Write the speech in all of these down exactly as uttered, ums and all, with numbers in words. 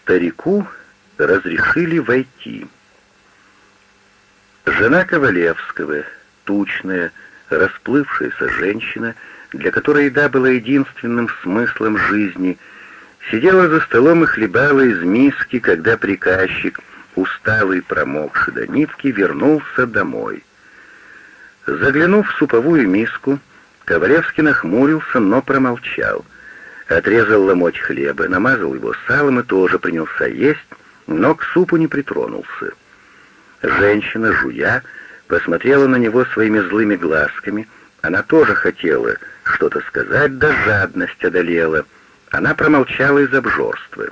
Старику разрешили войти. Жена Ковалевского, тучная, расплывшаяся женщина, для которой еда была единственным смыслом жизни, сидела за столом и хлебала из миски, когда приказчик, усталый, промокший до нитки, вернулся домой. Заглянув в суповую миску, Ковалевский нахмурился, но промолчал. Отрезал ломоть хлеба, намазал его салом и тоже принялся есть, но к супу не притронулся. Женщина, жуя, посмотрела на него своими злыми глазками. Она тоже хотела что-то сказать, да жадность одолела. Она промолчала из обжорства.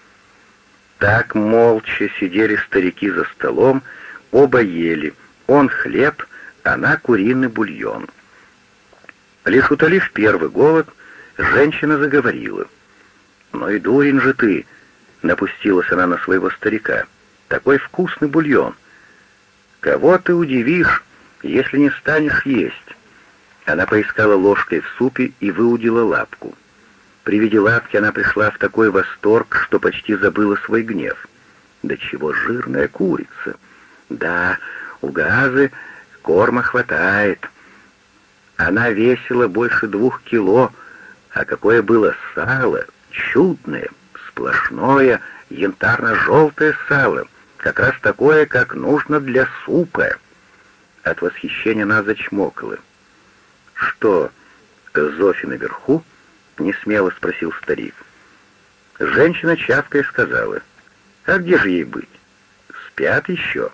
Так молча сидели старики за столом, оба ели, он хлеб, она куриный бульон. Лишь утолив первый голод, женщина заговорила. «Ну и дурень же ты!» — напустилась она на своего старика. «Такой вкусный бульон! Кого ты удивишь, если не станешь есть?» Она поискала ложкой в супе и выудила лапку. При виде лапки она пришла в такой восторг, что почти забыла свой гнев. «Да чего жирная курица! Да, у Газы корма хватает. Она весила больше двух кило, а какое было сало, чудное, сплошное, янтарно-желтое сало, как раз такое, как нужно для супа». От восхищения она зачмокала. «Что, Зофи наверху?» — несмело спросил старик. Женщина чавкая сказала: «А где же ей быть? Спят еще».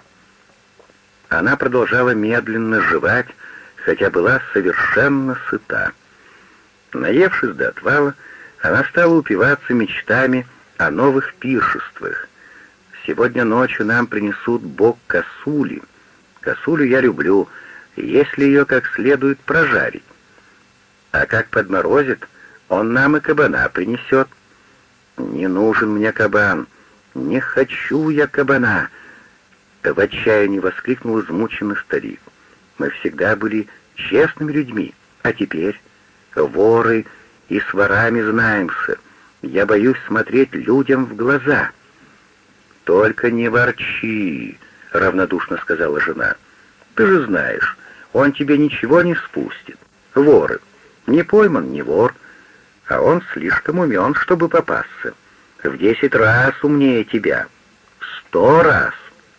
Она продолжала медленно жевать, хотя была совершенно сыта. Наевшись до отвала, она стала упиваться мечтами о новых пиршествах. «Сегодня ночью нам принесут бок косули. Косулю я люблю, если ее как следует прожарить. А как подморозит, он нам и кабана принесет». «Не нужен мне кабан, не хочу я кабана!» В отчаянии воскликнул измученный старик. «Мы всегда были честными людьми, а теперь воры и с ворами знаемся. Я боюсь смотреть людям в глаза». «Только не ворчи», — равнодушно сказала жена. «Ты же знаешь, он тебе ничего не спустит. Воры. Не пойман, не вор, а он слишком умен, чтобы попасться. В десять раз умнее тебя. В сто раз».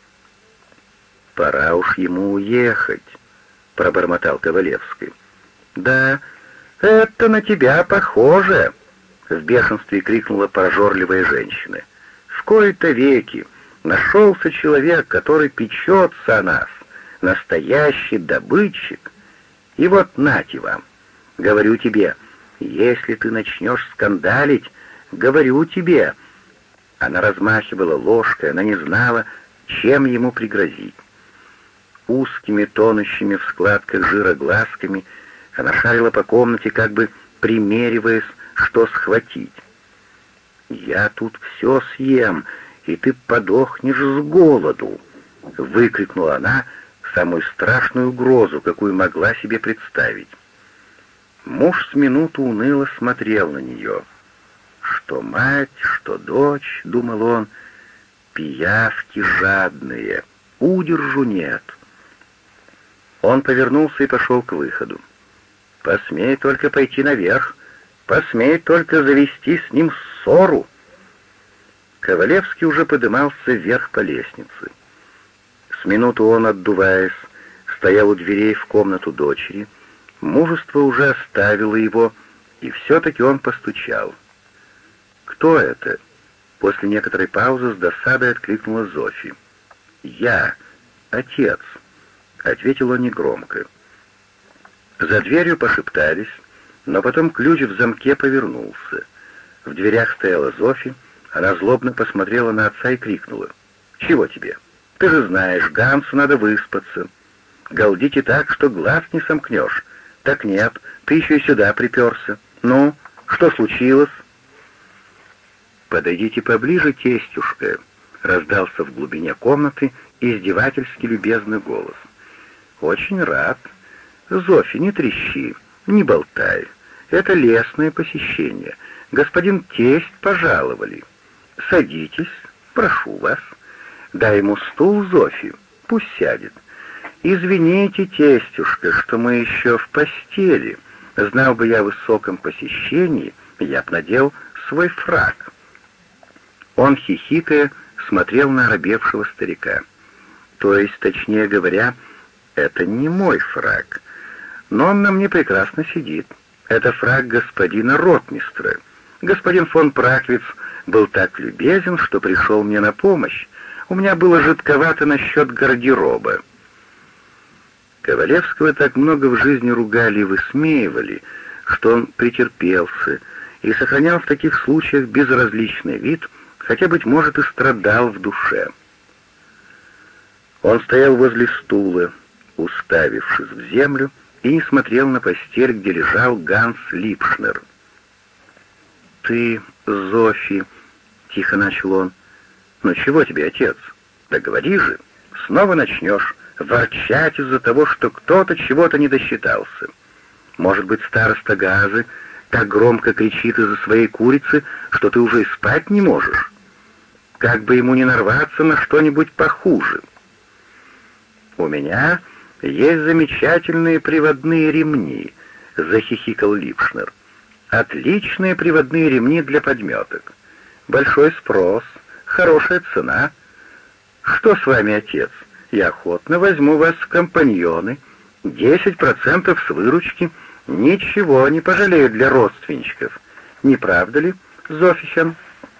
«Пора уж ему уехать», — пробормотал Ковалевский. «Да, это на тебя похоже», — в бешенстве крикнула прожорливая женщина. «В кои-то веки нашелся человек, который печется о нас, настоящий добытчик. И вот нате вам, говорю тебе, если ты начнешь скандалить, говорю тебе». Она размахивала ложкой, она не знала, чем ему пригрозить. Узкими, тонущими в складках жира глазками она шарила по комнате, как бы примериваясь, что схватить. «Я тут все съем, и ты подохнешь с голоду!» — выкрикнула она самую страшную угрозу, какую могла себе представить. Муж с минуту уныло смотрел на нее. «Что мать, что дочь», — думал он, — «пиявки жадные, удержу нет». Он повернулся и пошел к выходу. «Посмей только пойти наверх, посмей только завести с ним ссору». Ковалевский уже подымался вверх по лестнице. С минуту он, отдуваясь, стоял у дверей в комнату дочери. Мужество уже оставило его, и все-таки он постучал. «Кто это?» После некоторой паузы с досадой откликнула Зофи. «Я, отец», — ответил он негромко. За дверью пошептались, но потом ключ в замке повернулся. В дверях стояла Зофи, она злобно посмотрела на отца и крикнула: «Чего тебе? Ты же знаешь, Гансу надо выспаться. Галдите так, что глаз не сомкнешь. Так нет, ты еще и сюда приперся. Ну, что случилось?» «Подойдите поближе, тестюшка», — раздался в глубине комнаты издевательски любезный голос. «Очень рад. Зофи, не трещи, не болтай. Это лестное посещение. Господин тесть пожаловали». Садитесь, прошу вас. Дай ему стул, Зофи, пусть сядет. Извините, тестюшка, что мы еще в постели. Знал бы я о высоком посещении, я б надел свой фрак». Он, хихикая, смотрел на оробевшего старика. То есть, точнее говоря, это не мой фрак, но он на мне прекрасно сидит. Это фрак господина ротмистра. Господин фон Праквиц был так любезен, что пришел мне на помощь. У меня было жидковато насчет гардероба. Ковалевского так много в жизни ругали и высмеивали, что он претерпелся и сохранял в таких случаях безразличный вид, хотя, быть может, и страдал в душе. Он стоял возле стула, уставившись в землю, и не смотрел на постель, где лежал Ганс Липшнер. «Ты, Зофи», — тихо начал он, — «ну чего тебе, отец? Да говори же, снова начнешь ворчать из-за того, что кто-то чего-то не досчитался. Может быть, староста Газы так громко кричит из-за своей курицы, что ты уже и спать не можешь? Как бы ему не нарваться на что-нибудь похуже. У меня есть замечательные приводные ремни», — захихикал Липшнер. «Отличные приводные ремни для подметок. Большой спрос, хорошая цена. Что с вами, отец? Я охотно возьму вас в компаньоны. Десять процентов с выручки. Ничего не пожалею для родственничков. Не правда ли, Зофиchen?»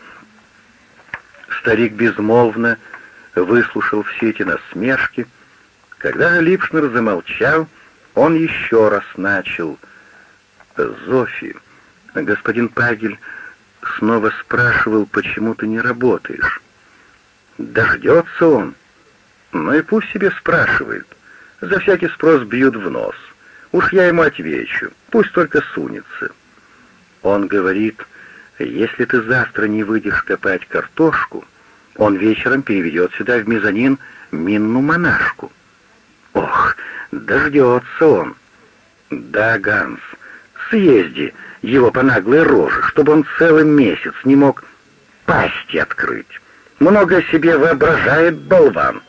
Старик безмолвно выслушал все эти насмешки. Когда Липшнер замолчал, он еще раз начал. «Зофи, господин Пагель снова спрашивал, почему ты не работаешь. Дождется он. Ну и пусть себе спрашивает. За всякий спрос бьют в нос. Уж я ему отвечу, пусть только сунется. Он говорит, если ты завтра не выйдешь копать картошку, он вечером переведет сюда в мезонин минную монашку. Ох, дождется он. Да, Ганс, съезди его по наглой роже, чтобы он целый месяц не мог пасти открыть. Много о себе воображает болван».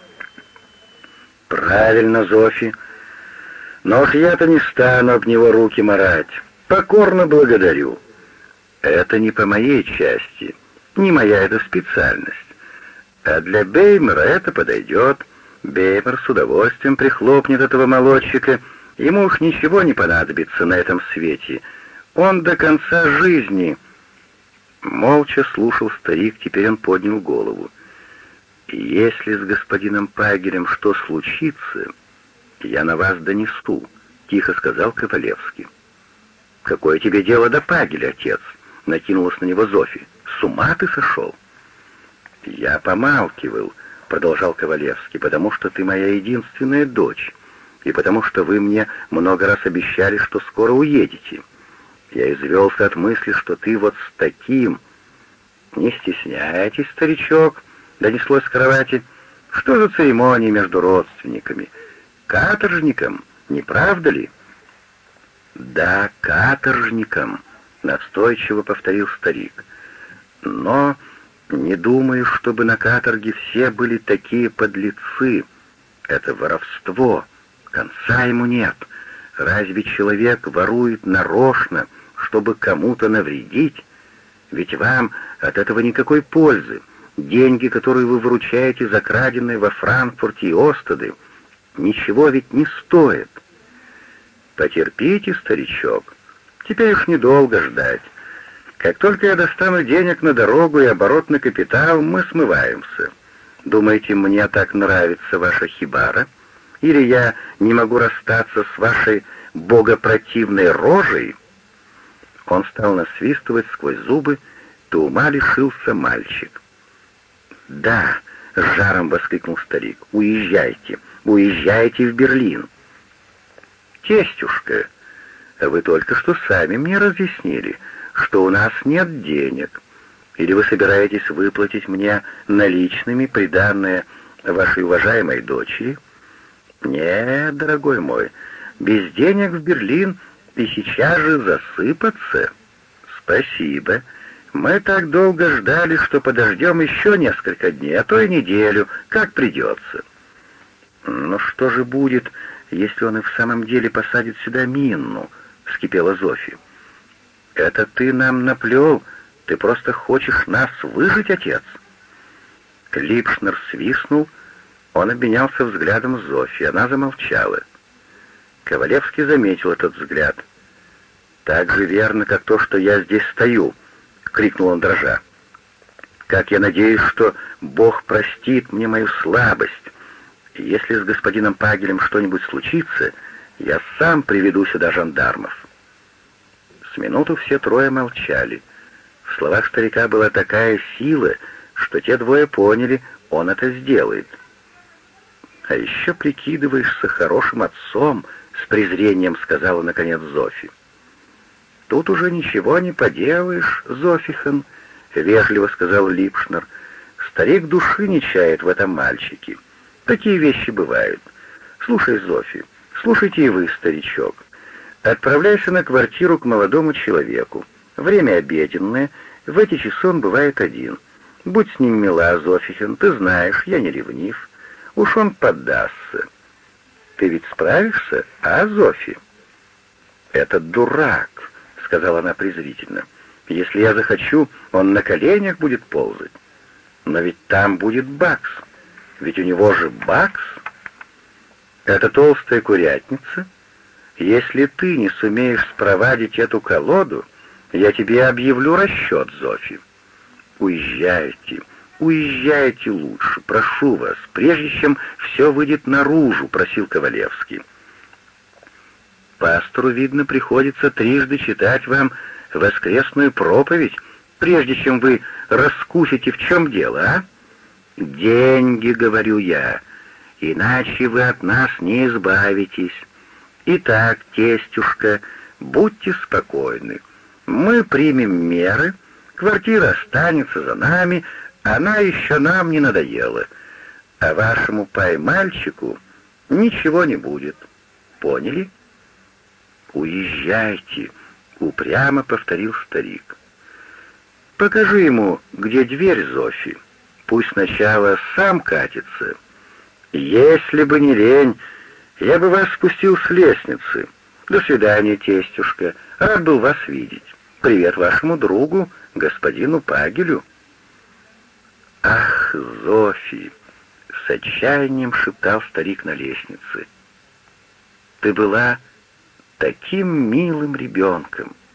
«Правильно, Зофи. Но уж я-то не стану об него руки марать. Покорно благодарю. Это не по моей части, не моя эта специальность. А для Беймера это подойдет. Беймер с удовольствием прихлопнет этого молодчика. Ему уж ничего не понадобится на этом свете. Он до конца жизни...» Молча слушал старик, теперь он поднял голову. «Если с господином Пагелем что случится, я на вас донесу», — тихо сказал Ковалевский. «Какое тебе дело до Пагеля, отец?» — накинулась на него Зофи. «С ума ты сошел?» «Я помалкивал», — продолжал Ковалевский, «потому что ты моя единственная дочь, и потому что вы мне много раз обещали, что скоро уедете. Я извелся от мысли, что ты вот с таким...» «Не стесняйтесь, старичок», — донеслось с кровати. «Что за церемонии между родственниками? Каторжником, не правда ли?» «Да, каторжником», — настойчиво повторил старик. «Но не думаю, чтобы на каторге все были такие подлецы. Это воровство, конца ему нет. Разве человек ворует нарочно, чтобы кому-то навредить? Ведь вам от этого никакой пользы. Деньги, которые вы выручаете за краденые во Франкфурте и Остаде, ничего ведь не стоят. Потерпите, старичок, теперь уж недолго ждать. Как только я достану денег на дорогу и оборотный капитал, мы смываемся. Думаете, мне так нравится ваша хибара? Или я не могу расстаться с вашей богопротивной рожей?» Он стал насвистывать сквозь зубы, то ума лишился мальчик. «Да», — с жаром воскликнул старик, — «уезжайте, уезжайте в Берлин». «Тестюшка, вы только что сами мне разъяснили, что у нас нет денег. Или вы собираетесь выплатить мне наличными приданное вашей уважаемой дочери?» «Нет, дорогой мой, без денег в Берлин и сейчас же засыпаться». «Спасибо. Мы так долго ждали, что подождем еще несколько дней, а то и неделю, как придется». «Но что же будет, если он и в самом деле посадит сюда Минну?» — вскипела Зофи. «Это ты нам наплел? Ты просто хочешь нас выжить, отец?» Липшнер свистнул, он обменялся взглядом с Зофи, она замолчала. Ковалевский заметил этот взгляд. «Так же верно, как то, что я здесь стою», — крикнул он дрожа. «Как я надеюсь, что Бог простит мне мою слабость. И если с господином Пагелем что-нибудь случится, я сам приведу сюда жандармов». С минуту все трое молчали. В словах старика была такая сила, что те двое поняли, он это сделает. «А еще прикидываешься хорошим отцом», — с презрением сказала наконец Зофи. «Тут уже ничего не поделаешь, Зофихан», — вежливо сказал Липшнер. «Старик души не чает в этом мальчике. Такие вещи бывают. Слушай, Зофи, слушайте и вы, старичок. Отправляйся на квартиру к молодому человеку. Время обеденное, в эти часы он бывает один. Будь с ним мила, Зофихан, ты знаешь, я не ревнив. Уж он поддастся. Ты ведь справишься, а, Зофи?» «Этот дурак», — сказала она презрительно. «Если я захочу, он на коленях будет ползать. Но ведь там будет Бакс. Ведь у него же Бакс. Это толстая курятница. Если ты не сумеешь спровадить эту колоду, я тебе объявлю расчет, Зофи. Уезжайте, уезжайте лучше, прошу вас, прежде чем все выйдет наружу», — просил Ковалевский. «Пастору, видно, приходится трижды читать вам воскресную проповедь, прежде чем вы раскусите, в чем дело, а? Деньги, говорю я, иначе вы от нас не избавитесь. Итак, тестюшка, будьте спокойны. Мы примем меры, квартира останется за нами, она еще нам не надоела. А вашему пай-мальчику ничего не будет. Поняли?» «Уезжайте», — упрямо повторил старик. «Покажи ему, где дверь, Зофи. Пусть сначала сам катится. Если бы не лень, я бы вас спустил с лестницы. До свидания, тестюшка. Рад был вас видеть. Привет вашему другу, господину Пагелю». «Ах, Зофи!» — с отчаянием шептал старик на лестнице. «Ты была таким милым ребенком.